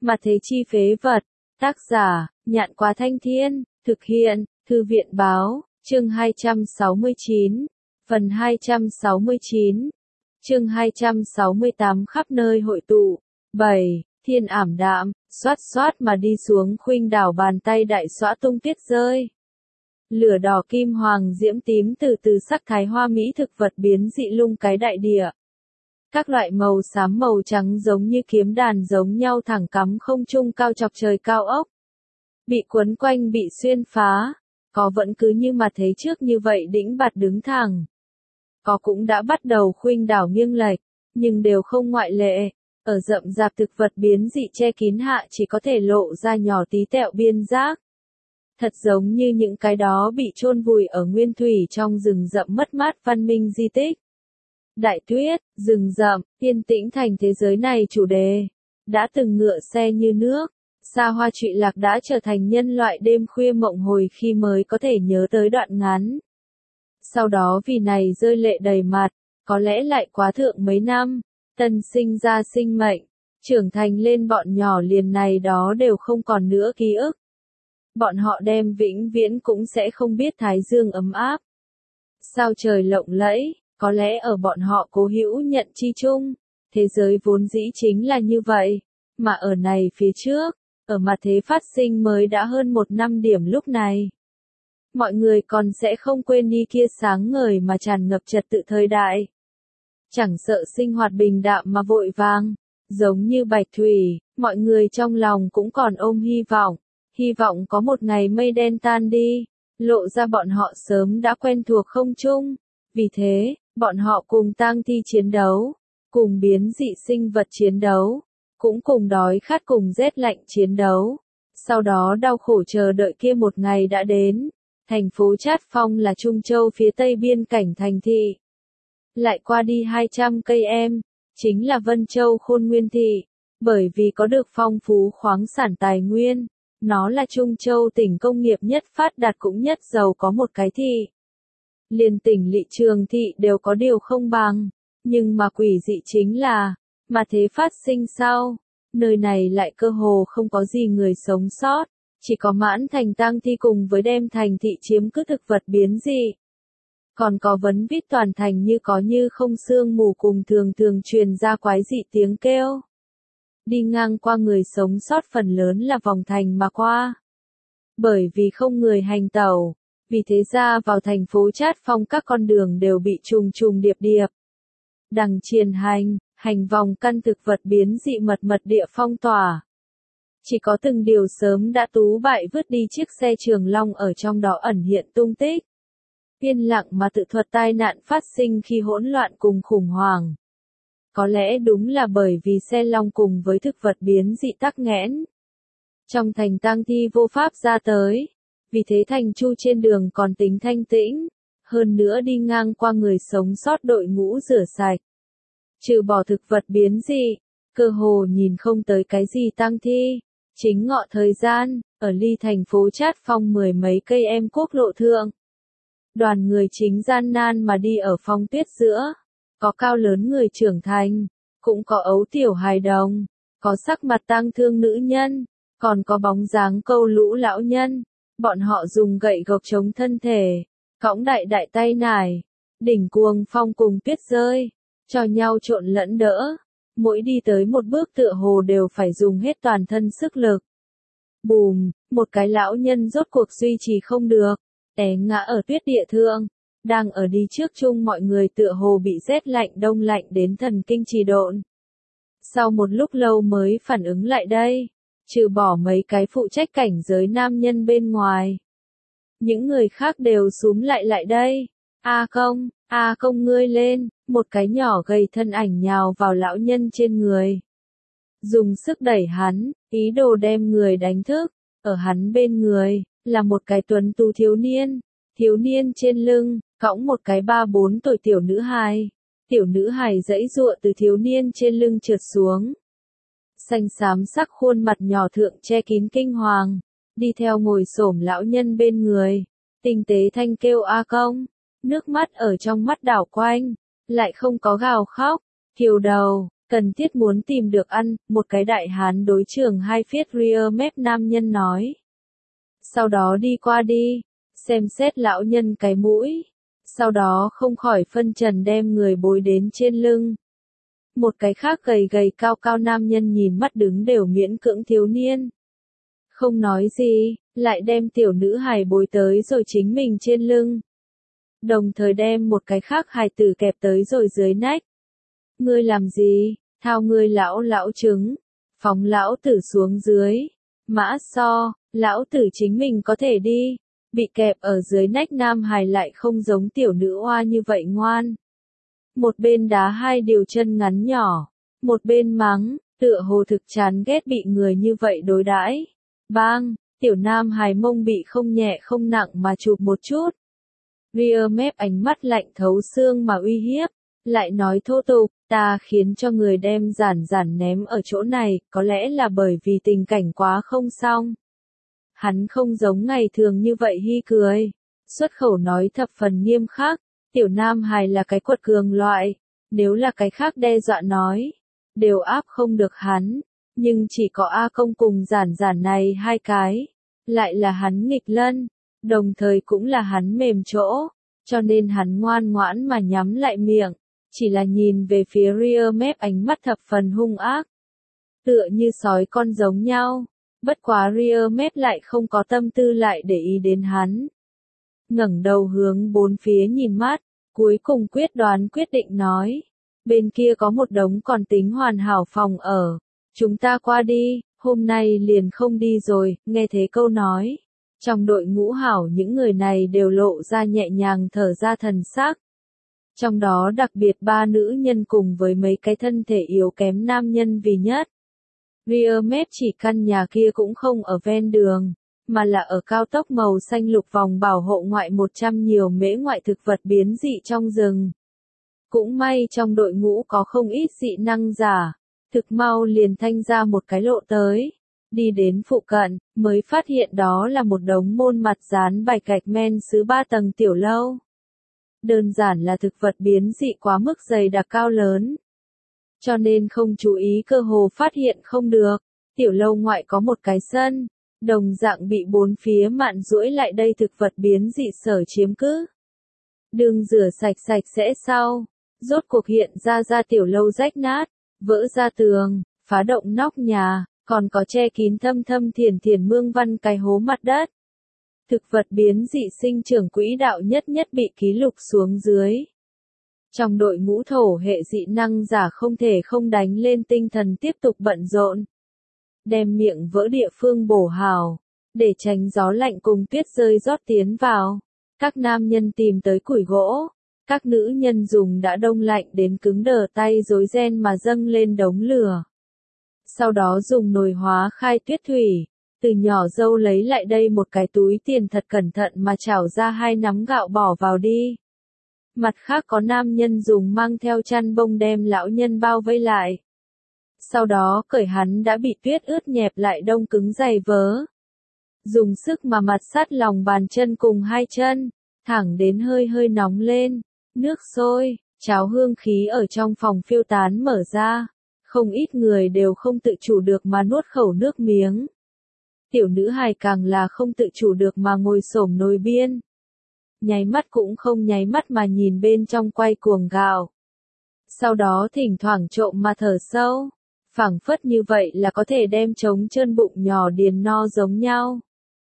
Mà thế chi phế vật. Tác giả, Nhạn Quá Thanh Thiên, thực hiện, Thư viện Báo, chương 269, phần 269, chương 268 khắp nơi hội tụ. 7. Thiên ảm đạm, xoát xoát mà đi xuống khuynh đảo, bàn tay đại xõa tung tiết rơi. Lửa đỏ kim hoàng diễm tím từ từ sắc thái hoa mỹ thực vật biến dị lung cái đại địa. Các loại màu xám màu trắng giống như kiếm đàn giống nhau thẳng cắm không trung cao chọc trời cao ốc. Bị quấn quanh bị xuyên phá, có vẫn cứ như mà thấy trước như vậy đĩnh bạt đứng thẳng. Có cũng đã bắt đầu khuynh đảo nghiêng lệch, nhưng đều không ngoại lệ. Ở rậm rạp thực vật biến dị che kín hạ chỉ có thể lộ ra nhỏ tí tẹo biên giác. Thật giống như những cái đó bị chôn vùi ở nguyên thủy trong rừng rậm mất mát văn minh di tích. Đại tuyết, rừng rậm, yên tĩnh thành thế giới này chủ đề. Đã từng ngựa xe như nước, xa hoa trụy lạc đã trở thành nhân loại đêm khuya mộng hồi khi mới có thể nhớ tới đoạn ngắn. Sau đó vì này rơi lệ đầy mặt, có lẽ lại quá thượng mấy năm, tân sinh ra sinh mệnh, trưởng thành lên bọn nhỏ liền này đó đều không còn nữa ký ức. Bọn họ đem vĩnh viễn cũng sẽ không biết thái dương ấm áp. Sao trời lộng lẫy, có lẽ ở bọn họ cố hữu nhận chi chung, thế giới vốn dĩ chính là như vậy, mà ở này phía trước, ở mặt thế phát sinh mới đã hơn 1 năm điểm lúc này. Mọi người còn sẽ không quên đi kia sáng ngời mà tràn ngập trật tự thời đại. Chẳng sợ sinh hoạt bình đạm mà vội vàng, giống như bạch thủy, mọi người trong lòng cũng còn ôm hy vọng có một ngày mây đen tan đi, lộ ra bọn họ sớm đã quen thuộc không chung. Vì thế, bọn họ cùng tang thi chiến đấu, cùng biến dị sinh vật chiến đấu, cũng cùng đói khát cùng rét lạnh chiến đấu. Sau đó đau khổ chờ đợi kia một ngày đã đến. Thành phố Trát Phong là Trung Châu phía tây biên cảnh thành thị. Lại qua đi 200 cây em, chính là Vân Châu Khôn Nguyên thị. Bởi vì có được phong phú khoáng sản tài nguyên, nó là Trung Châu tỉnh công nghiệp nhất phát đạt cũng nhất giàu có một cái thị. Liên tỉnh Lỵ Trường thị đều có điều không bằng, nhưng mà quỷ dị chính là, mà thế phát sinh sau, nơi này lại cơ hồ không có gì người sống sót, chỉ có mãn thành tang thi cùng với đem thành thị chiếm cứ thực vật biến dị. Còn có vấn vít toàn thành như có như không sương mù cùng thường truyền ra quái dị tiếng kêu. Đi ngang qua người sống sót phần lớn là vòng thành mà qua. Bởi vì không người hành tẩu, vì thế ra vào thành phố Trát Phong các con đường đều bị trùng điệp. Đằng triền hành vòng căn thực vật biến dị mật địa phong tỏa. Chỉ có từng điều sớm đã tú bại vứt đi chiếc xe trường long ở trong đó ẩn hiện tung tích. Yên lặng mà tự thuật tai nạn phát sinh khi hỗn loạn cùng khủng hoảng. Có lẽ đúng là bởi vì xe long cùng với thực vật biến dị tắc nghẽn. Trong thành tang thi vô pháp ra tới. Vì thế thành chu trên đường còn tính thanh tĩnh. Hơn nữa đi ngang qua người sống sót đội ngũ rửa sạch. Trừ bỏ thực vật biến dị, cơ hồ nhìn không tới cái gì tang thi. Chính ngọ thời gian, ở ly thành phố Trát Phong 10 mấy cây em quốc lộ thượng. Đoàn người chính gian nan mà đi ở phong tuyết giữa. Có cao lớn người trưởng thành, cũng có ấu tiểu hài đồng, có sắc mặt tang thương nữ nhân, còn có bóng dáng câu lũ lão nhân. Bọn họ dùng gậy gộc chống thân thể, cõng đại tay nải, đỉnh cuồng phong cùng tuyết rơi, cho nhau trộn lẫn đỡ. Mỗi đi tới một bước tựa hồ đều phải dùng hết toàn thân sức lực. Bùm, một cái lão nhân rốt cuộc duy trì không được, té ngã ở tuyết địa thượng. Đang ở đi trước chung mọi người tựa hồ bị rét lạnh đông lạnh đến thần kinh trì độn. Sau một lúc lâu mới phản ứng lại đây, trừ bỏ mấy cái phụ trách cảnh giới nam nhân bên ngoài. Những người khác đều xúm lại đây. A công ngươi lên, một cái nhỏ gầy thân ảnh nhào vào lão nhân trên người. Dùng sức đẩy hắn, ý đồ đem người đánh thức. Ở hắn bên người, là một cái tuấn tú thiếu niên trên lưng, cõng một cái 3-4 tuổi tiểu nữ hài. Tiểu nữ hài giãy giụa từ thiếu niên trên lưng trượt xuống. Xanh xám sắc khuôn mặt nhỏ thượng che kín kinh hoàng, đi theo ngồi xổm lão nhân bên người, tinh tế thanh kêu a công, nước mắt ở trong mắt đảo quanh, lại không có gào khóc, kiều đầu, Cần thiết muốn tìm được ăn, một cái đại hán đối trường hai phiết rear mép nam nhân nói. Sau đó đi qua đi, xem xét lão nhân cái mũi. Sau đó không khỏi phân trần đem người bối đến trên lưng. Một cái khác gầy gầy cao cao nam nhân nhìn mắt đứng đều miễn cưỡng thiếu niên. Không nói gì, lại đem tiểu nữ hài bối tới rồi chính mình trên lưng. Đồng thời đem một cái khác hài tử kẹp tới rồi dưới nách. Ngươi làm gì, thao ngươi lão trứng, phóng lão tử xuống dưới. Mã so, lão tử chính mình có thể đi. Bị kẹp ở dưới nách nam hài lại không giống tiểu nữ oa như vậy ngoan. Một bên đá hai điều chân ngắn nhỏ, một bên mắng, tựa hồ thực chán ghét bị người như vậy đối đãi. Bang, tiểu nam hài mông bị không nhẹ không nặng mà chụp một chút. Rear mép ánh mắt lạnh thấu xương mà uy hiếp, lại nói thô tục, ta khiến cho người đem giản ném ở chỗ này, có lẽ là bởi vì tình cảnh quá không xong. Hắn không giống ngày thường như vậy hi cười, xuất khẩu nói thập phần nghiêm khắc, tiểu nam hài là cái quật cường loại, nếu là cái khác đe dọa nói, đều áp không được hắn, nhưng chỉ có A Công cùng giản này hai cái, lại là hắn nghịch lân, đồng thời cũng là hắn mềm chỗ, cho nên hắn ngoan ngoãn mà nhắm lại miệng, chỉ là nhìn về phía rear mép ánh mắt thập phần hung ác, tựa như sói con giống nhau. Bất quá rear mép lại không có tâm tư lại để ý đến hắn. Ngẩng đầu hướng bốn phía nhìn mắt, cuối cùng quyết định nói. Bên kia có một đống còn tính hoàn hảo phòng ở. Chúng ta qua đi, hôm nay liền không đi rồi, nghe thế câu nói. Trong đội ngũ hảo những người này đều lộ ra nhẹ nhàng thở ra thần sắc. Trong đó đặc biệt ba nữ nhân cùng với mấy cái thân thể yếu kém nam nhân vì nhất. Rear mép chỉ căn nhà kia cũng không ở ven đường, mà là ở cao tốc màu xanh lục vòng bảo hộ ngoại 100 nhiều mễ ngoại thực vật biến dị trong rừng. Cũng may trong đội ngũ có không ít dị năng giả, thực mau liền thanh ra một cái lộ tới. Đi đến phụ cận, mới phát hiện đó là một đống môn mặt dán bạch gạch men sứ 3 tầng tiểu lâu. Đơn giản là thực vật biến dị quá mức dày đặc cao lớn. Cho nên không chú ý cơ hồ phát hiện không được. Tiểu lâu ngoại có một cái sân, đồng dạng bị bốn phía mạn duỗi lại đây thực vật biến dị sở chiếm cứ. Đường rửa sạch sẽ sau, rốt cuộc hiện ra tiểu lâu rách nát, vỡ ra tường, phá động nóc nhà, còn có che kín thâm thiền mương văn cái hố mặt đất. Thực vật biến dị sinh trưởng quỹ đạo nhất bị ký lục xuống dưới. Trong đội ngũ thổ hệ dị năng giả không thể không đánh lên tinh thần tiếp tục bận rộn. Đem miệng vỡ địa phương bổ hào, để tránh gió lạnh cùng tuyết rơi rót tiến vào. Các nam nhân tìm tới củi gỗ, các nữ nhân dùng đã đông lạnh đến cứng đờ tay rối ren mà dâng lên đống lửa. Sau đó dùng nồi hóa khai tuyết thủy, từ nhỏ dâu lấy lại đây một cái túi tiền thật cẩn thận mà chảo ra 2 nắm gạo bỏ vào đi. Mặt khác có nam nhân dùng mang theo chăn bông đem lão nhân bao vây lại. Sau đó cởi hắn đã bị tuyết ướt nhẹp lại đông cứng giày vớ. Dùng sức mà mặt sát lòng bàn chân cùng 2 chân, thẳng đến hơi nóng lên, nước sôi, cháo hương khí ở trong phòng phiêu tán mở ra. Không ít người đều không tự chủ được mà nuốt khẩu nước miếng. Tiểu nữ hài càng là không tự chủ được mà ngồi xổm nồi biên. Nháy mắt cũng không nháy mắt mà nhìn bên trong quay cuồng gạo. Sau đó thỉnh thoảng trộm mà thở sâu, phảng phất như vậy là có thể đem trống trơn bụng nhỏ điền no giống nhau.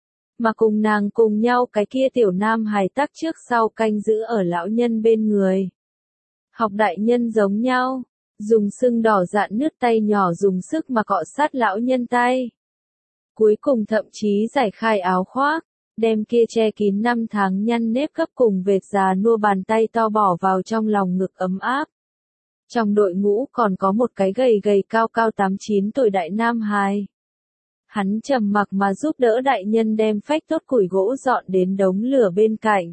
Mà cùng nàng cùng nhau cái kia tiểu nam hài tắc trước sau canh giữ ở lão nhân bên người. Học đại nhân giống nhau, dùng sưng đỏ dạn nứt tay nhỏ dùng sức mà cọ sát lão nhân tay. Cuối cùng thậm chí giải khai áo khoác, đem kia che kín 5 tháng nhăn nếp gấp cùng vệt già nua bàn tay to bỏ vào trong lòng ngực ấm áp. Trong đội ngũ còn có một cái gầy cao 8-9 tuổi đại nam hài. Hắn trầm mặc mà giúp đỡ đại nhân đem phách tốt củi gỗ dọn đến đống lửa bên cạnh.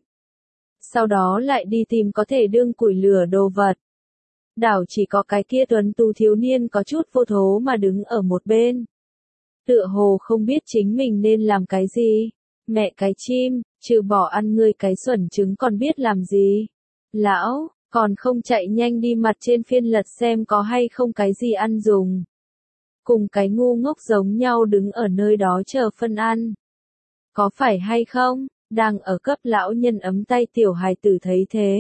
Sau đó lại đi tìm có thể đương củi lửa đồ vật. Đảo chỉ có cái kia tuấn tú thiếu niên có chút vô thố mà đứng ở một bên. Tựa hồ không biết chính mình nên làm cái gì. Mẹ cái chim, trừ bỏ ăn ngươi cái xuẩn trứng còn biết làm gì. Lão, Còn không chạy nhanh đi mặt trên phiên lật xem có hay không cái gì ăn dùng. Cùng cái ngu ngốc giống nhau đứng ở nơi đó chờ phân ăn. Có phải hay không? Đang ở cấp lão nhân ấm tay tiểu hài tử thấy thế.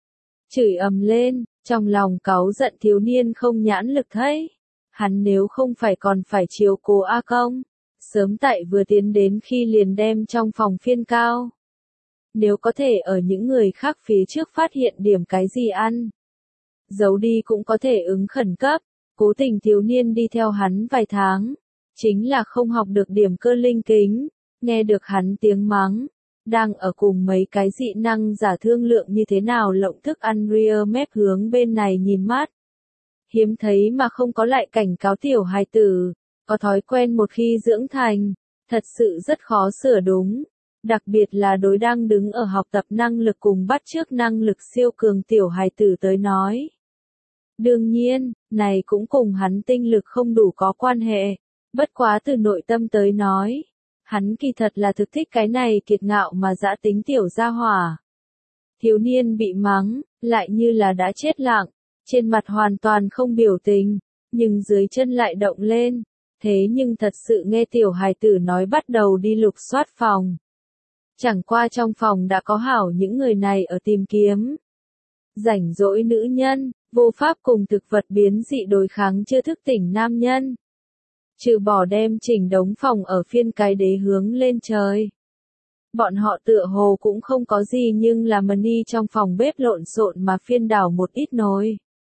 Chửi ầm lên, trong lòng cáu giận thiếu niên không nhãn lực thấy. Hắn nếu không phải còn phải chiếu cố A Công. Sớm tại vừa tiến đến khi liền đem trong phòng phiên cao. Nếu có thể ở những người khác phía trước phát hiện điểm cái gì ăn. Giấu đi cũng có thể ứng khẩn cấp. Cố tình thiếu niên đi theo hắn vài tháng. Chính là không học được điểm cơ linh kính. Nghe được hắn tiếng mắng. Đang ở cùng mấy cái dị năng giả thương lượng như thế nào lộng thức ăn rear mép hướng bên này nhìn mắt. Hiếm thấy mà không có lại cảnh cáo tiểu hài tử. Có thói quen một khi dưỡng thành. Thật sự rất khó sửa đúng. Đặc biệt là đối đang đứng ở học tập năng lực cùng bắt chước năng lực siêu cường tiểu hài tử tới nói. Đương nhiên, này cũng cùng hắn tinh lực không đủ có quan hệ. Bất quá từ nội tâm tới nói. Hắn kỳ thật là thực thích cái này kiệt ngạo mà dã tính tiểu gia hỏa. Thiếu niên bị mắng, lại như là đã chết lặng. Trên mặt hoàn toàn không biểu tình. Nhưng dưới chân lại động lên. Thế nhưng thật sự nghe tiểu hài tử nói bắt đầu đi lục soát phòng. Chẳng qua trong phòng đã có hảo những người này ở tìm kiếm. Rảnh rỗi nữ nhân, vô pháp cùng thực vật biến dị đối kháng chưa thức tỉnh nam nhân. Trừ bỏ đem chỉnh đống phòng ở phiên cái đế hướng lên trời. Bọn họ tựa hồ cũng không có gì nhưng là money trong phòng bếp lộn xộn mà phiên đảo một ít nồi.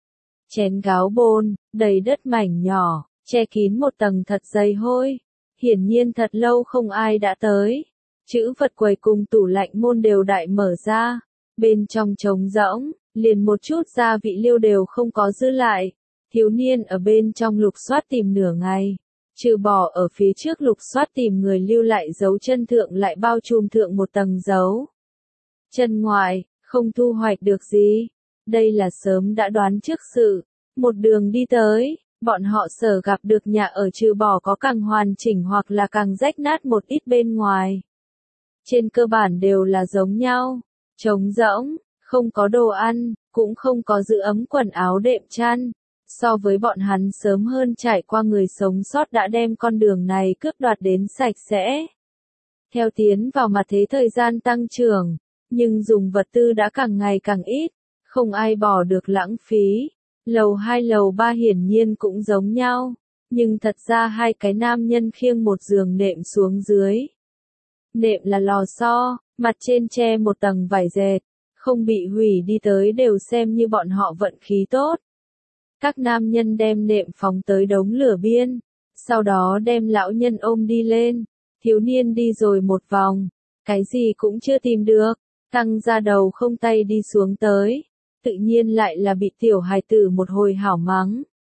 Chén gáo bồn, đầy đất mảnh nhỏ, che kín một tầng thật dày hôi. Hiển nhiên thật lâu không ai đã tới. Chữ vật quầy cùng tủ lạnh môn đều đại mở ra. Bên trong trống rỗng, liền một chút gia vị liêu đều không có giữ lại. Thiếu niên ở bên trong lục soát tìm nửa ngày. Trừ bỏ ở phía trước lục soát tìm người lưu lại dấu chân thượng lại bao trùm thượng một tầng dấu. Chân ngoài, không thu hoạch được gì. Đây là sớm đã đoán trước sự. Một đường đi tới, bọn họ sở gặp được nhà ở trừ bỏ có càng hoàn chỉnh hoặc là càng rách nát một ít bên ngoài. Trên cơ bản đều là giống nhau. Trống rỗng, không có đồ ăn, cũng không có giữ ấm quần áo đệm chăn. So với bọn hắn sớm hơn trải qua người sống sót đã đem con đường này cướp đoạt đến sạch sẽ. Theo tiến vào mặt thế thời gian tăng trưởng, nhưng dùng vật tư đã càng ngày càng ít, không ai bỏ được lãng phí. Lầu 2 lầu 3 hiển nhiên cũng giống nhau, nhưng thật ra hai cái nam nhân khiêng một giường nệm xuống dưới. Nệm là lò xo, mặt trên che một tầng vải dệt, không bị hủy đi tới đều xem như bọn họ vận khí tốt. Các nam nhân đem nệm phóng tới đống lửa biên, sau đó đem lão nhân ôm đi lên, thiếu niên đi rồi một vòng, cái gì cũng chưa tìm được, căng ra đầu không tay đi xuống tới, tự nhiên lại là bị tiểu hài tử một hồi hảo mắng.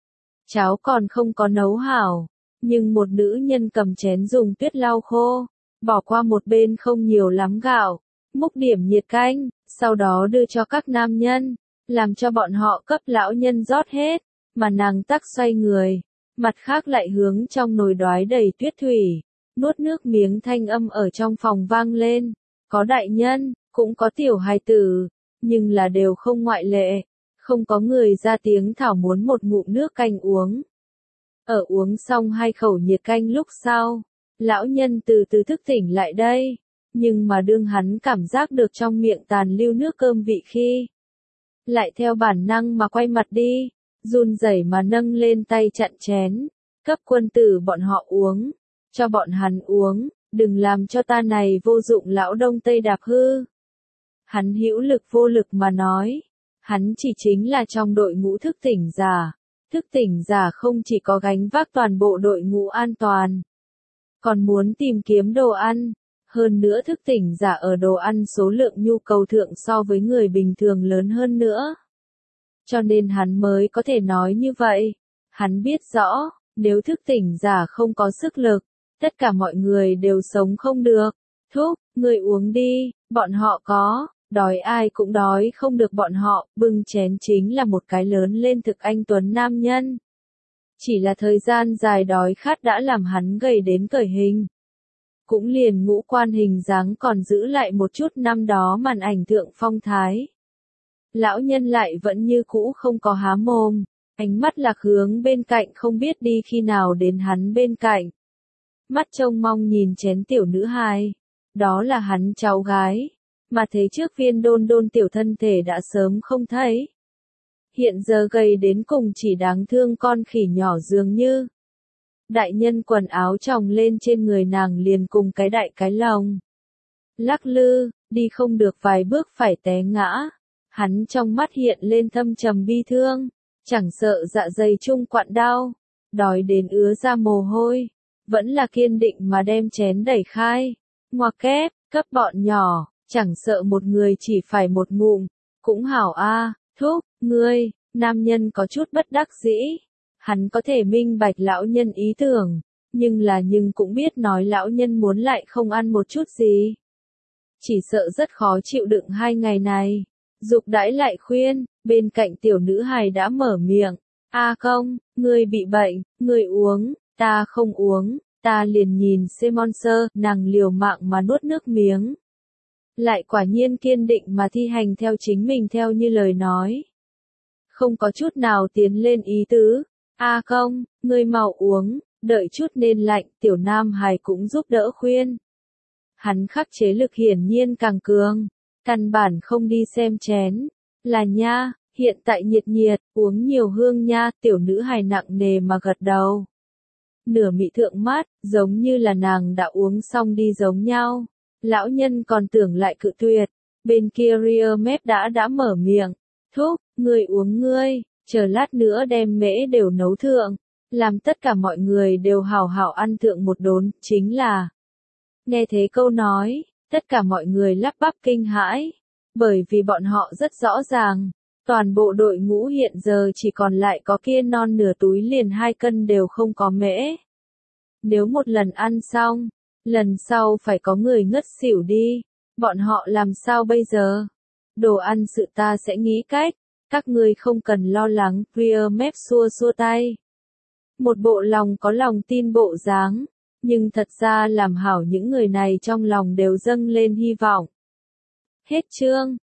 Cháo còn không có nấu hảo, nhưng một nữ nhân cầm chén dùng tuyết lau khô, bỏ qua một bên không nhiều lắm gạo, múc điểm nhiệt canh, sau đó đưa cho các nam nhân. Làm cho bọn họ cấp lão nhân rót hết, mà nàng tắc xoay người, mặt khác lại hướng trong nồi đoái đầy tuyết thủy, nuốt nước miếng thanh âm ở trong phòng vang lên, có đại nhân, cũng có tiểu hài tử, nhưng là đều không ngoại lệ, không có người ra tiếng thảo muốn một ngụm nước canh uống. Ở uống xong hai khẩu nhiệt canh lúc sau, lão nhân từ từ thức tỉnh lại đây, nhưng mà đương hắn cảm giác được trong miệng tàn lưu nước cơm vị khi, lại theo bản năng mà quay mặt đi, run rẩy mà nâng lên tay chặn chén, cấp quân tử bọn họ uống, cho bọn hắn uống, đừng làm cho ta này vô dụng lão đông tây đạp hư. Hắn hữu lực vô lực mà nói, hắn chỉ chính là trong đội ngũ thức tỉnh giả không chỉ có gánh vác toàn bộ đội ngũ an toàn, còn muốn tìm kiếm đồ ăn. Hơn nữa thức tỉnh giả ở đồ ăn số lượng nhu cầu thượng so với người bình thường lớn hơn nữa. Cho nên hắn mới có thể nói như vậy. Hắn biết rõ, nếu thức tỉnh giả không có sức lực, tất cả mọi người đều sống không được. Thúc, người uống đi, bọn họ có, đói ai cũng đói không được bọn họ, bưng chén chính là một cái lớn lên thực anh tuấn nam nhân. Chỉ là thời gian dài đói khát đã làm hắn gầy đến cởi hình. Cũng liền ngũ quan hình dáng còn giữ lại một chút năm đó màn ảnh thượng phong thái. Lão nhân lại vẫn như cũ không có há mồm, ánh mắt lạc hướng bên cạnh không biết đi khi nào đến hắn bên cạnh. Mắt trông mong nhìn chén tiểu nữ hài, đó là hắn cháu gái, mà thấy trước Viên Đôn Đôn tiểu thân thể đã sớm không thấy. Hiện giờ gầy đến cùng chỉ đáng thương con khỉ nhỏ dường như. Đại nhân quần áo tròng lên trên người nàng liền cùng cái đại cái lồng. Lắc lư, đi không được vài bước phải té ngã. Hắn trong mắt hiện lên thâm trầm bi thương, chẳng sợ dạ dày chung quặn đau, đói đến ứa ra mồ hôi, vẫn là kiên định mà đem chén đẩy khai. Ngoặc kép, cấp bọn nhỏ, chẳng sợ một người chỉ phải một ngụm, cũng hảo a, thúc, ngươi, nam nhân có chút bất đắc dĩ. Hắn có thể minh bạch lão nhân ý tưởng, nhưng cũng biết nói lão nhân muốn lại không ăn một chút gì. Chỉ sợ rất khó chịu đựng 2 ngày này. Dục đãi lại khuyên, bên cạnh tiểu nữ hài đã mở miệng. A công, ngươi bị bệnh, ngươi uống, ta không uống, ta liền nhìn Monster, nàng liều mạng mà nuốt nước miếng. Lại quả nhiên kiên định mà thi hành theo chính mình theo như lời nói. Không có chút nào tiến lên ý tứ. A công, ngươi mau uống, đợi chút nên lạnh, tiểu nam hài cũng giúp đỡ khuyên. Hắn khắc chế lực hiển nhiên càng cường, căn bản không đi xem chén. Là nha, hiện tại nhiệt nhiệt, uống nhiều hương nha, tiểu nữ hài nặng nề mà gật đầu. Nửa mị thượng mắt, giống như là nàng đã uống xong đi giống nhau. Lão nhân còn tưởng lại cự tuyệt, bên kia Ria Mép đã mở miệng. Thúc, ngươi uống ngươi, chờ lát nữa đem mễ đều nấu thượng, làm tất cả mọi người đều hảo hảo ăn thượng một đốn, chính là. Nghe thế câu nói, tất cả mọi người lắp bắp kinh hãi, bởi vì bọn họ rất rõ ràng, toàn bộ đội ngũ hiện giờ chỉ còn lại có kia non nửa túi liền 2 cân đều không có mễ. Nếu một lần ăn xong, lần sau phải có người ngất xỉu đi, bọn họ làm sao bây giờ? Đồ ăn sự ta sẽ nghĩ cách, các ngươi không cần lo lắng, Ria Mép xua xua tay. Một bộ lòng có lòng tin bộ dáng, nhưng thật ra làm hảo những người này trong lòng đều dâng lên hy vọng. Hết chương.